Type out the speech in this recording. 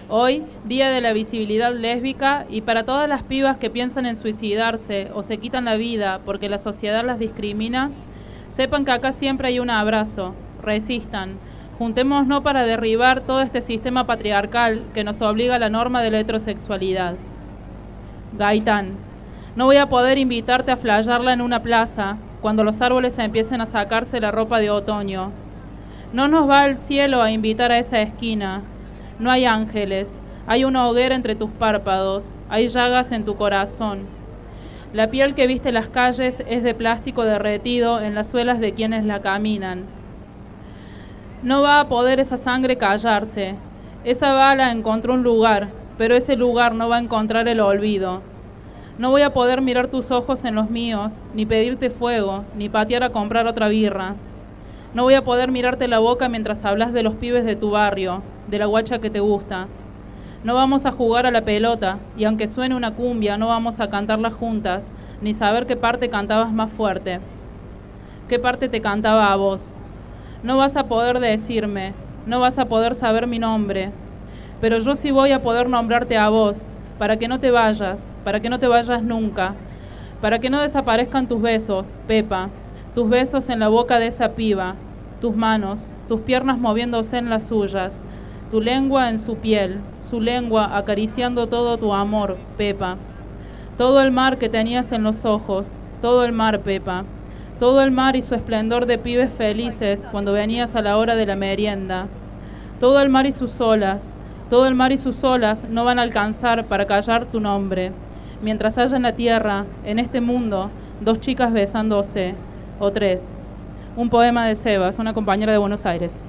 Hoy, día de la visibilidad lésbica, y para todas las pibas que piensan en suicidarse o se quitan la vida porque la sociedad las discrimina, sepan que acá siempre hay un abrazo. Resistan. Juntémonos para derribar todo este sistema patriarcal que nos obliga a la norma de la heterosexualidad. Gaitán. No voy a poder invitarte a flayarla en una plaza cuando los árboles empiecen a sacarse la ropa de otoño. No nos va al cielo a invitar a esa esquina. No hay ángeles, hay una hoguera entre tus párpados, hay llagas en tu corazón. La piel que viste en las calles es de plástico derretido en las suelas de quienes la caminan. No va a poder esa sangre callarse. Esa bala encontró un lugar, pero ese lugar no va a encontrar el olvido. No voy a poder mirar tus ojos en los míos, ni pedirte fuego, ni patear a comprar otra birra. No voy a poder mirarte la boca mientras hablas de los pibes de tu barrio, de la guacha que te gusta. No vamos a jugar a la pelota, y aunque suene una cumbia, no vamos a cantarla juntas, ni saber qué parte cantabas más fuerte. ¿Qué parte te cantaba a vos? No vas a poder decirme, no vas a poder saber mi nombre, pero yo sí voy a poder nombrarte a vos, para que no te vayas nunca, para que no desaparezcan tus besos, Pepa, tus besos en la boca de esa piba, tus manos, tus piernas moviéndose en las suyas, tu lengua en su piel, su lengua acariciando todo tu amor, Pepa. Todo el mar que tenías en los ojos, todo el mar, Pepa. Todo el mar y su esplendor de pibes felices cuando venías a la hora de la merienda. Todo el mar y sus olas, todo el mar y sus olas no van a alcanzar para callar tu nombre. Mientras haya en la tierra, en este mundo, dos chicas besándose, o tres. Un poema de Sebas, una compañera de Buenos Aires.